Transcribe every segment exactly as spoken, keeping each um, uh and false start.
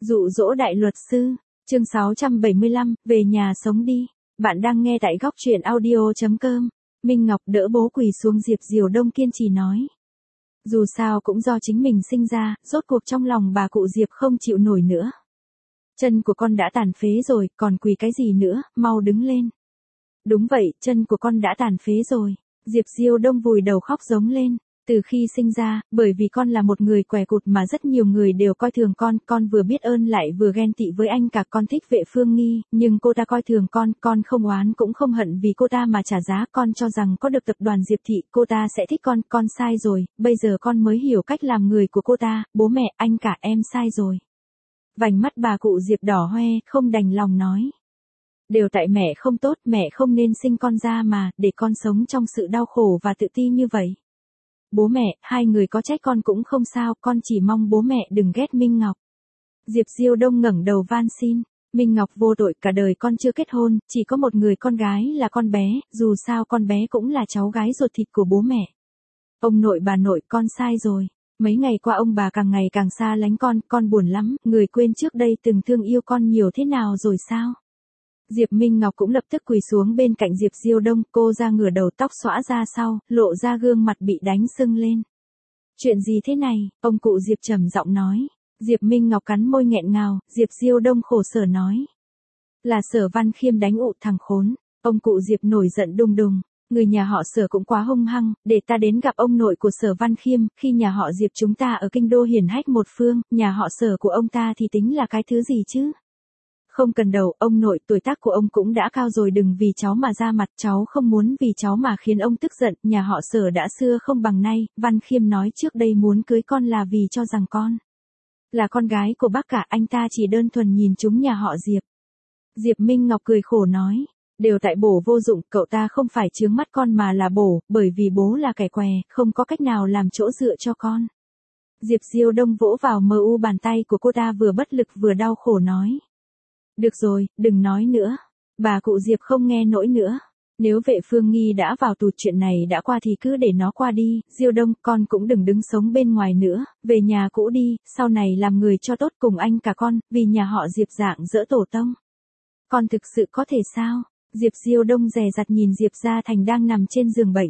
Dụ dỗ đại luật sư, chương sáu trăm bảy mươi lăm, về nhà sống đi. Bạn đang nghe tại góc truyện audio chấm com. Minh Ngọc đỡ bố quỳ xuống, Diệp Diều Đông kiên trì nói. Dù sao cũng do chính mình sinh ra, rốt cuộc trong lòng bà cụ Diệp không chịu nổi nữa. Chân của con đã tàn phế rồi, còn quỳ cái gì nữa, mau đứng lên. Đúng vậy, chân của con đã tàn phế rồi. Diệp Diêu Đông vùi đầu khóc giống lên. Từ khi sinh ra, bởi vì con là một người què cụt mà rất nhiều người đều coi thường con, con vừa biết ơn lại vừa ghen tị với anh cả. Con thích Vệ Phương Nghi, nhưng cô ta coi thường con, con không oán cũng không hận vì cô ta mà trả giá. Con cho rằng có được tập đoàn Diệp Thị, cô ta sẽ thích con, con sai rồi, bây giờ con mới hiểu cách làm người của cô ta. Bố mẹ, anh cả, em sai rồi. Vành mắt bà cụ Diệp đỏ hoe, không đành lòng nói. Đều tại mẹ không tốt, mẹ không nên sinh con ra mà, để con sống trong sự đau khổ và tự ti như vậy. Bố mẹ, hai người có trách con cũng không sao, con chỉ mong bố mẹ đừng ghét Minh Ngọc. Diệp Diêu Đông ngẩng đầu van xin. Minh Ngọc vô tội, cả đời con chưa kết hôn, chỉ có một người con gái là con bé, dù sao con bé cũng là cháu gái ruột thịt của bố mẹ. Ông nội bà nội, con sai rồi. Mấy ngày qua ông bà càng ngày càng xa lánh con, con buồn lắm, người quên trước đây từng thương yêu con nhiều thế nào rồi sao? Diệp Minh Ngọc cũng lập tức quỳ xuống bên cạnh Diệp Diêu Đông, cô ra ngửa đầu, tóc xõa ra sau, lộ ra gương mặt bị đánh sưng lên. Chuyện gì thế này? Ông cụ Diệp trầm giọng nói. Diệp Minh Ngọc cắn môi nghẹn ngào, Diệp Diêu Đông khổ sở nói. Là Sở Văn Khiêm đánh ụ thằng khốn. Ông cụ Diệp nổi giận đùng đùng. Người nhà họ Sở cũng quá hung hăng, để ta đến gặp ông nội của Sở Văn Khiêm. Khi nhà họ Diệp chúng ta ở kinh đô hiển hách một phương, nhà họ Sở của ông ta thì tính là cái thứ gì chứ? Không cần đầu, ông nội, tuổi tác của ông cũng đã cao rồi, đừng vì cháu mà ra mặt, cháu không muốn vì cháu mà khiến ông tức giận. Nhà họ Sở đã xưa không bằng nay, Văn Khiêm nói trước đây muốn cưới con là vì cho rằng con là con gái của bác cả, anh ta chỉ đơn thuần nhìn chúng nhà họ Diệp. Diệp Minh Ngọc cười khổ nói, đều tại bổ vô dụng, cậu ta không phải chướng mắt con mà là bổ, bởi vì bố là kẻ què, không có cách nào làm chỗ dựa cho con. Diệp Diêu Đông vỗ vào mờ u bàn tay của cô ta, vừa bất lực vừa đau khổ nói. Được rồi, đừng nói nữa. Bà cụ Diệp không nghe nổi nữa. Nếu Vệ Phương Nghi đã vào tù, chuyện này đã qua thì cứ để nó qua đi. Diêu Đông, con cũng đừng đứng sống bên ngoài nữa, về nhà cũ đi, sau này làm người cho tốt cùng anh cả con, vì nhà họ Diệp dạng dỡ tổ tông. Con thực sự có thể sao? Diệp Diêu Đông dè dặt nhìn Diệp Gia Thành đang nằm trên giường bệnh.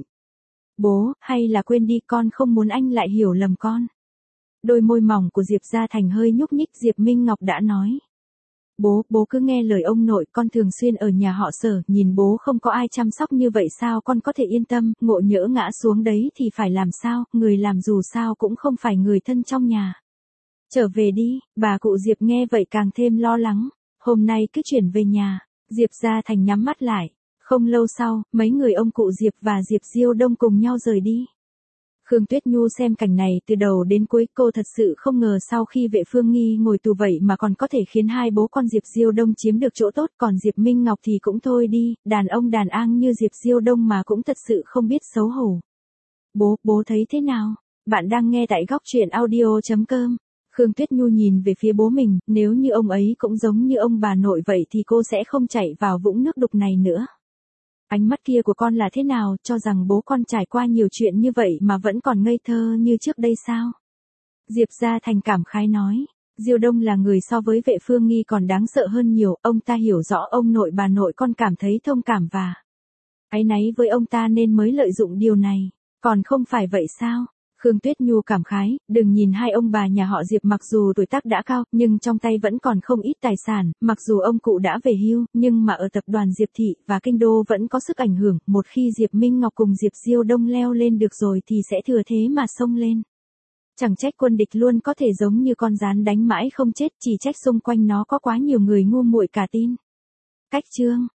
Bố, hay là quên đi, con không muốn anh lại hiểu lầm con. Đôi môi mỏng của Diệp Gia Thành hơi nhúc nhích. Diệp Minh Ngọc đã nói. Bố, bố cứ nghe lời ông nội, con thường xuyên ở nhà họ Sở, nhìn bố không có ai chăm sóc như vậy sao con có thể yên tâm, ngộ nhỡ ngã xuống đấy thì phải làm sao, người làm dù sao cũng không phải người thân trong nhà. Trở về đi, bà cụ Diệp nghe vậy càng thêm lo lắng, hôm nay cứ chuyển về nhà. Diệp Gia Thành nhắm mắt lại, không lâu sau, mấy người ông cụ Diệp và Diệp Diêu Đông cùng nhau rời đi. Khương Tuyết Nhu xem cảnh này từ đầu đến cuối, cô thật sự không ngờ sau khi Vệ Phương Nghi ngồi tù vậy mà còn có thể khiến hai bố con Diệp Diêu Đông chiếm được chỗ tốt, còn Diệp Minh Ngọc thì cũng thôi đi, đàn ông đàn an như Diệp Diêu Đông mà cũng thật sự không biết xấu hổ. Bố, bố thấy thế nào? Bạn đang nghe tại góc truyện audio chấm com. Khương Tuyết Nhu nhìn về phía bố mình, nếu như ông ấy cũng giống như ông bà nội vậy thì cô sẽ không chạy vào vũng nước đục này nữa. Ánh mắt kia của con là thế nào, cho rằng bố con trải qua nhiều chuyện như vậy mà vẫn còn ngây thơ như trước đây sao? Diệp Gia Thành cảm khái nói, Diêu Đông là người so với Vệ Phương Nghi còn đáng sợ hơn nhiều, ông ta hiểu rõ ông nội bà nội con, cảm thấy thông cảm và áy náy với ông ta nên mới lợi dụng điều này, còn không phải vậy sao? Khương Tuyết Nhu cảm khái, đừng nhìn hai ông bà nhà họ Diệp mặc dù tuổi tác đã cao, nhưng trong tay vẫn còn không ít tài sản, mặc dù ông cụ đã về hưu, nhưng mà ở tập đoàn Diệp Thị và kinh đô vẫn có sức ảnh hưởng, một khi Diệp Minh Ngọc cùng Diệp Diêu Đông leo lên được rồi thì sẽ thừa thế mà xông lên. Chẳng trách quân địch luôn có thể giống như con gián đánh mãi không chết, chỉ trách xung quanh nó có quá nhiều người ngu muội cả tin. Cách chương